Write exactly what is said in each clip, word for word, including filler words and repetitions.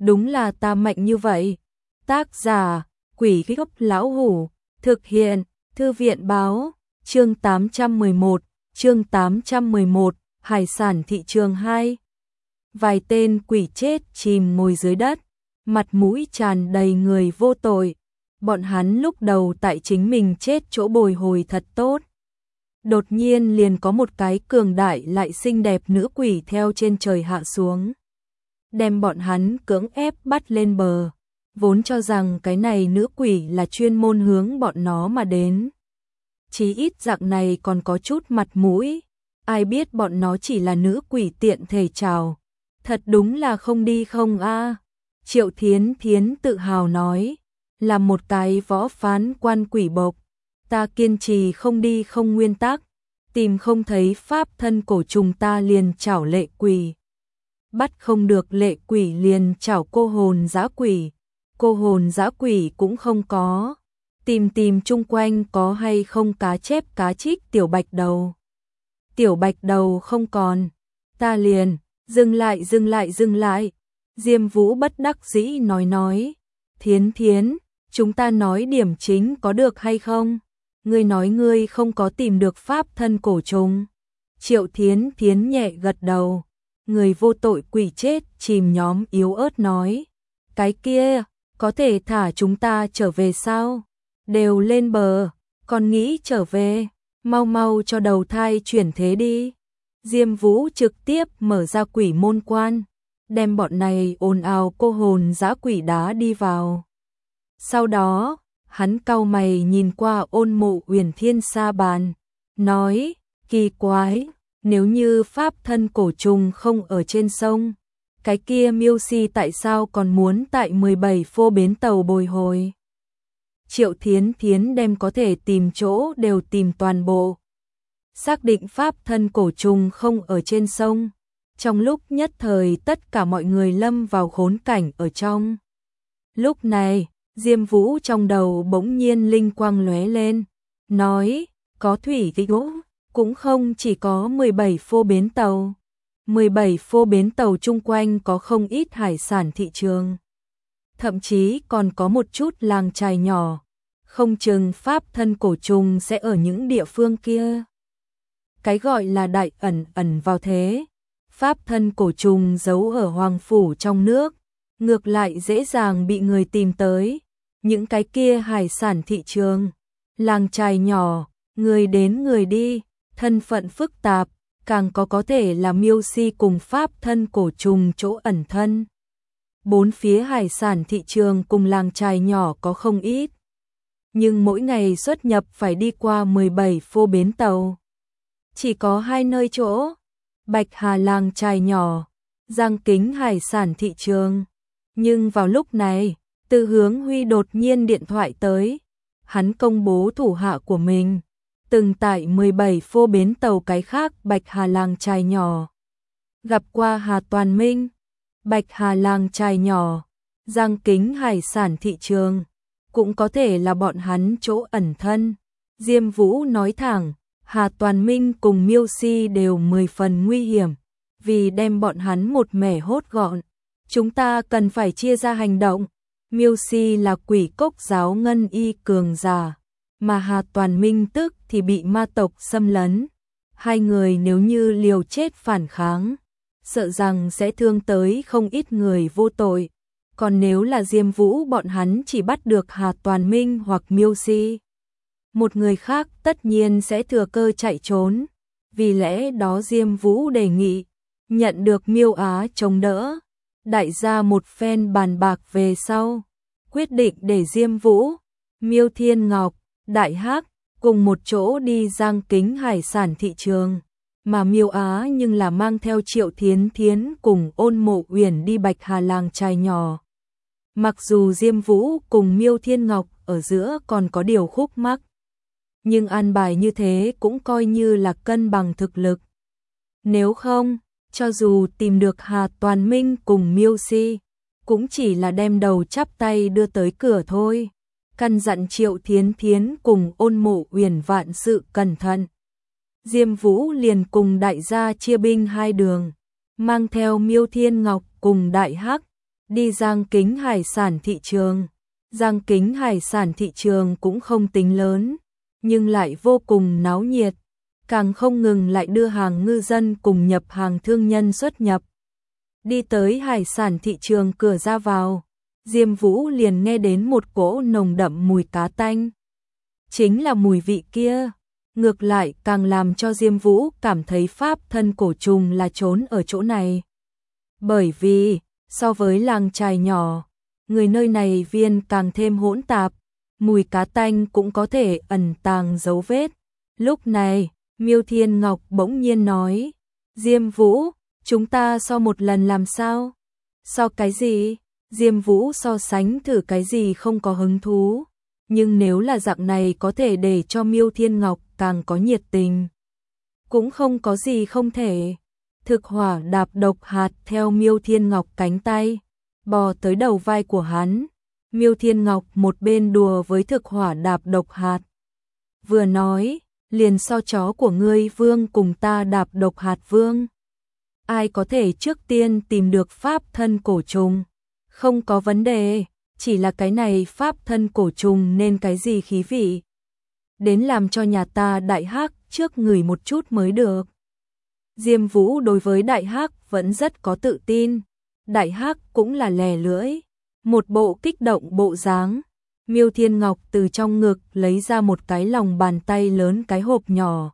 đúng là ta mạnh như vậy. Tác giả, Quỷ Gốc Lão Hủ, thực hiện, Thư viện báo, chương tám trăm mười một, chương tám trăm mười một, hải sản thị trường hai. Vài tên quỷ chết chìm ngồi dưới đất, mặt mũi tràn đầy người vô tội. Bọn hắn lúc đầu tại chính mình chết chỗ bồi hồi thật tốt. Đột nhiên liền có một cái cường đại lại xinh đẹp nữ quỷ theo trên trời hạ xuống, đem bọn hắn cưỡng ép bắt lên bờ, vốn cho rằng cái này nữ quỷ là chuyên môn hướng bọn nó mà đến. Chí ít dạng này còn có chút mặt mũi, ai biết bọn nó chỉ là nữ quỷ tiện thể chào. Thật đúng là không đi không a. Triệu Thiến Thiến tự hào nói, là một cái võ phán quan quỷ bộc, ta kiên trì không đi không nguyên tắc, tìm không thấy pháp thân cổ trùng ta liền chảo lệ quỷ. Bắt không được lệ quỷ liền chảo cô hồn dã quỷ, cô hồn dã quỷ cũng không có. Tìm tìm chung quanh có hay không cá chép cá trích tiểu bạch đầu. Tiểu bạch đầu không còn, ta liền, dừng lại dừng lại dừng lại. Diêm Vũ bất đắc dĩ nói nói, Thiến Thiến, chúng ta nói điểm chính có được hay không? Ngươi nói ngươi không có tìm được pháp thân cổ trùng. Triệu Thiến Thiến nhẹ gật đầu, người vô tội quỷ chết chìm nhóm yếu ớt nói, cái kia, có thể thả chúng ta trở về sao? Đều lên bờ, còn nghĩ trở về, mau mau cho đầu thai chuyển thế đi. Diêm Vũ trực tiếp mở ra quỷ môn quan, đem bọn này ồn ào cô hồn dã quỷ đá đi vào. Sau đó, hắn cau mày nhìn qua Ôn Mộ Uyển Thiên sa bàn, nói, kỳ quái, nếu như pháp thân cổ trùng không ở trên sông, cái kia miêu si tại sao còn muốn tại mười bảy phô bến tàu bồi hồi? Triệu Thiến Thiến đem có thể tìm chỗ đều tìm toàn bộ. Xác định pháp thân cổ trùng không ở trên sông. Trong lúc nhất thời tất cả mọi người lâm vào khốn cảnh ở trong. Lúc này, Diêm Vũ trong đầu bỗng nhiên linh quang lóe lên, nói, có thủy kích gỗ, cũng không chỉ có mười bảy phô bến tàu. mười bảy phô bến tàu chung quanh có không ít hải sản thị trường. Thậm chí còn có một chút làng chài nhỏ, không chừng pháp thân cổ trùng sẽ ở những địa phương kia. Cái gọi là đại ẩn ẩn vào thế, pháp thân cổ trùng giấu ở hoàng phủ trong nước, ngược lại dễ dàng bị người tìm tới. Những cái kia hải sản thị trường, làng chài nhỏ, người đến người đi, thân phận phức tạp, càng có có thể là miêu si cùng pháp thân cổ trùng chỗ ẩn thân. Bốn phía hải sản thị trường cùng làng chài nhỏ có không ít, nhưng mỗi ngày xuất nhập phải đi qua mười bảy phô bến tàu. Chỉ có hai nơi chỗ, Bạch Hà làng chài nhỏ, Giang Kính hải sản thị trường. Nhưng vào lúc này, Từ Hướng Huy đột nhiên điện thoại tới, hắn công bố thủ hạ của mình từng tại mười bảy phô bến tàu cái khác Bạch Hà làng chài nhỏ gặp qua Hà Toàn Minh. Bạch Hà làng chài nhỏ, Giang Kính hải sản thị trường, cũng có thể là bọn hắn chỗ ẩn thân. Diêm Vũ nói thẳng, Hà Toàn Minh cùng miêu si đều mười phần nguy hiểm, vì đem bọn hắn một mẻ hốt gọn. Chúng ta cần phải chia ra hành động. Miêu si là quỷ cốc giáo ngân y cường giả, mà Hà Toàn Minh tức thì bị ma tộc xâm lấn. Hai người nếu như liều chết phản kháng, sợ rằng sẽ thương tới không ít người vô tội. Còn nếu là Diêm Vũ bọn hắn chỉ bắt được Hà Toàn Minh hoặc miêu si, một người khác tất nhiên sẽ thừa cơ chạy trốn. Vì lẽ đó Diêm Vũ đề nghị nhận được Miêu Á chống đỡ. Đại gia một phen bàn bạc về sau, quyết định để Diêm Vũ, Miêu Thiên Ngọc, Đại Hắc cùng một chỗ đi Giang Kính hải sản thị trường, mà Miêu Á nhưng là mang theo Triệu Thiến Thiến cùng Ôn Mộ Uyển đi Bạch Hà làng chài nhỏ. Mặc dù Diêm Vũ cùng Miêu Thiên Ngọc ở giữa còn có điều khúc mắc, nhưng an bài như thế cũng coi như là cân bằng thực lực. Nếu không, cho dù tìm được Hà Toàn Minh cùng miêu si, cũng chỉ là đem đầu chắp tay đưa tới cửa thôi. Căn dặn Triệu Thiến Thiến cùng Ôn Mộ Uyển vạn sự cẩn thận. Diêm Vũ liền cùng đại gia chia binh hai đường, mang theo Miêu Thiên Ngọc cùng Đại Hắc, đi Giang Kính hải sản thị trường. Giang Kính hải sản thị trường cũng không tính lớn, nhưng lại vô cùng náo nhiệt, càng không ngừng lại đưa hàng ngư dân cùng nhập hàng thương nhân xuất nhập. Đi tới hải sản thị trường cửa ra vào, Diêm Vũ liền nghe đến một cỗ nồng đậm mùi cá tanh. Chính là mùi vị kia, ngược lại càng làm cho Diêm Vũ cảm thấy pháp thân cổ trùng là trốn ở chỗ này. Bởi vì, so với làng trài nhỏ, người nơi này viên càng thêm hỗn tạp, mùi cá tanh cũng có thể ẩn tàng dấu vết. Lúc này, Miêu Thiên Ngọc bỗng nhiên nói, Diêm Vũ, chúng ta so một lần làm sao? So cái gì? Diêm Vũ so sánh thử cái gì không có hứng thú, nhưng nếu là dạng này có thể để cho Miêu Thiên Ngọc càng có nhiệt tình. Cũng không có gì không thể. Thực hỏa đạp độc hạt theo Miêu Thiên Ngọc cánh tay, bò tới đầu vai của hắn. Miêu Thiên Ngọc một bên đùa với thực hỏa đạp độc hạt, vừa nói, liền so chó của ngươi vương cùng ta đạp độc hạt vương. Ai có thể trước tiên tìm được pháp thân cổ trùng? Không có vấn đề, chỉ là cái này pháp thân cổ trùng nên cái gì khí vị. Đến làm cho nhà ta Đại Hắc trước người một chút mới được. Diêm Vũ đối với Đại Hắc vẫn rất có tự tin. Đại Hắc cũng là lè lưỡi, một bộ kích động bộ dáng. Miêu Thiên Ngọc từ trong ngực lấy ra một cái lòng bàn tay lớn cái hộp nhỏ.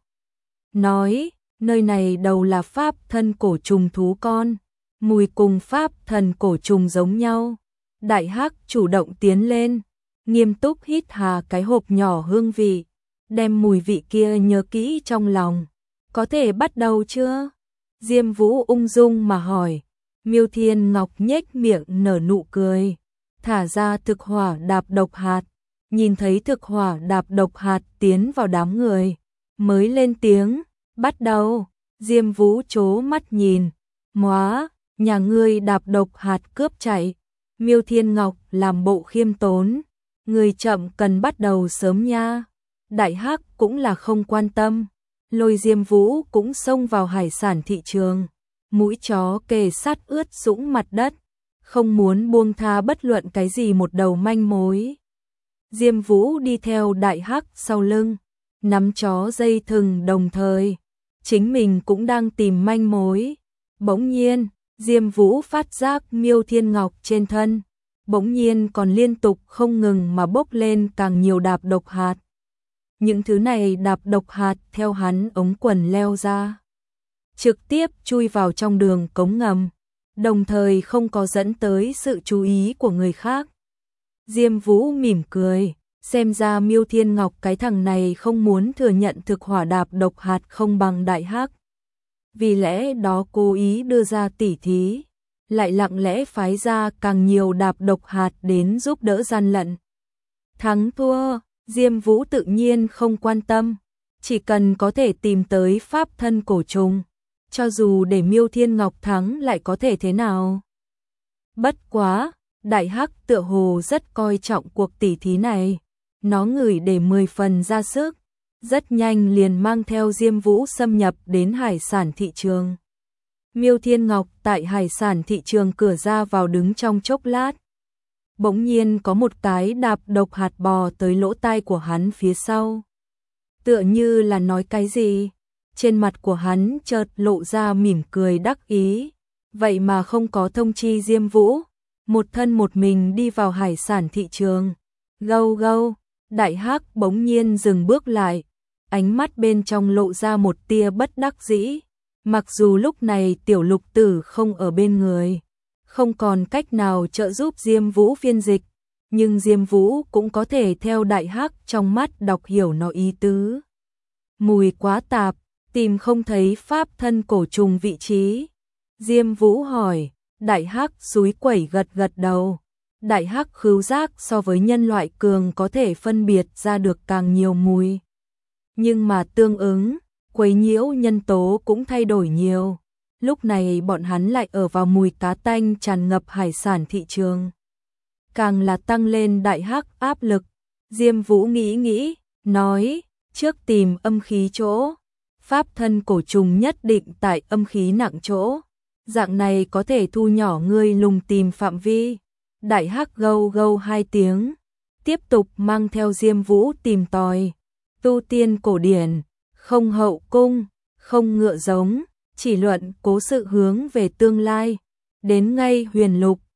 Nói, nơi này đầu là pháp thân cổ trùng thú con, mùi cùng pháp thần cổ trùng giống nhau. Đại Hắc chủ động tiến lên, nghiêm túc hít hà cái hộp nhỏ hương vị, đem mùi vị kia nhớ kỹ trong lòng. Có thể bắt đầu chưa? Diêm Vũ ung dung mà hỏi. Miêu Thiên Ngọc nhếch miệng nở nụ cười, thả ra thực hỏa đạp độc hạt, nhìn thấy thực hỏa đạp độc hạt tiến vào đám người, mới lên tiếng, bắt đầu. Diêm Vũ chố mắt nhìn, móa, nhà ngươi đạp độc hạt cướp chạy. Miêu Thiên Ngọc làm bộ khiêm tốn, người chậm cần bắt đầu sớm nha. Đại Hắc cũng là không quan tâm, lôi Diêm Vũ cũng xông vào hải sản thị trường, mũi chó kề sát ướt sũng mặt đất, không muốn buông tha bất luận cái gì một đầu manh mối. Diêm Vũ đi theo Đại Hắc sau lưng, nắm chó dây thừng đồng thời, chính mình cũng đang tìm manh mối. Bỗng nhiên, Diêm Vũ phát giác Miêu Thiên Ngọc trên thân, bỗng nhiên còn liên tục không ngừng mà bốc lên càng nhiều đạp độc hạt. Những thứ này đạp độc hạt theo hắn ống quần leo ra, trực tiếp chui vào trong đường cống ngầm, đồng thời không có dẫn tới sự chú ý của người khác. Diêm Vũ mỉm cười, xem ra Miêu Thiên Ngọc cái thằng này không muốn thừa nhận thực hỏa đạp độc hạt không bằng Đại Hắc. Vì lẽ đó cố ý đưa ra tỉ thí, lại lặng lẽ phái ra càng nhiều đạp độc hạt đến giúp đỡ gian lận. Thắng thua, Diêm Vũ tự nhiên không quan tâm, chỉ cần có thể tìm tới pháp thân cổ trùng, cho dù để Miêu Thiên Ngọc thắng lại có thể thế nào. Bất quá, Đại Hắc tựa hồ rất coi trọng cuộc tỉ thí này, nó ngửi để mười phần ra sức, rất nhanh liền mang theo Diêm Vũ xâm nhập đến hải sản thị trường. Miêu Thiên Ngọc tại hải sản thị trường cửa ra vào đứng trong chốc lát. Bỗng nhiên có một cái đạp độc hạt bò tới lỗ tai của hắn phía sau. Tựa như là nói cái gì, trên mặt của hắn chợt lộ ra mỉm cười đắc ý, vậy mà không có thông chi Diêm Vũ, một thân một mình đi vào hải sản thị trường. Gâu gâu, Đại Hắc bỗng nhiên dừng bước lại, ánh mắt bên trong lộ ra một tia bất đắc dĩ, mặc dù lúc này tiểu lục tử không ở bên người, không còn cách nào trợ giúp Diêm Vũ phiên dịch, nhưng Diêm Vũ cũng có thể theo Đại Hắc trong mắt đọc hiểu nó ý tứ. Mùi quá tạp, tìm không thấy pháp thân cổ trùng vị trí. Diêm Vũ hỏi, Đại Hắc xúi quẩy gật gật đầu. Đại Hắc khứu giác so với nhân loại cường có thể phân biệt ra được càng nhiều mùi. Nhưng mà tương ứng, quấy nhiễu nhân tố cũng thay đổi nhiều. Lúc này bọn hắn lại ở vào mùi cá tanh tràn ngập hải sản thị trường. Càng là tăng lên Đại Hắc áp lực. Diêm Vũ nghĩ nghĩ, nói, trước tìm âm khí chỗ. Pháp thân cổ trùng nhất định tại âm khí nặng chỗ. dạng này có thể thu nhỏ ngươi lùng tìm phạm vi. Đại hắc gâu gâu hai tiếng, tiếp tục mang theo Diêm Vũ tìm tòi. Tu tiên cổ điển, không hậu cung, không ngựa giống, chỉ luận cố sự hướng về tương lai. Đến ngay huyền lục,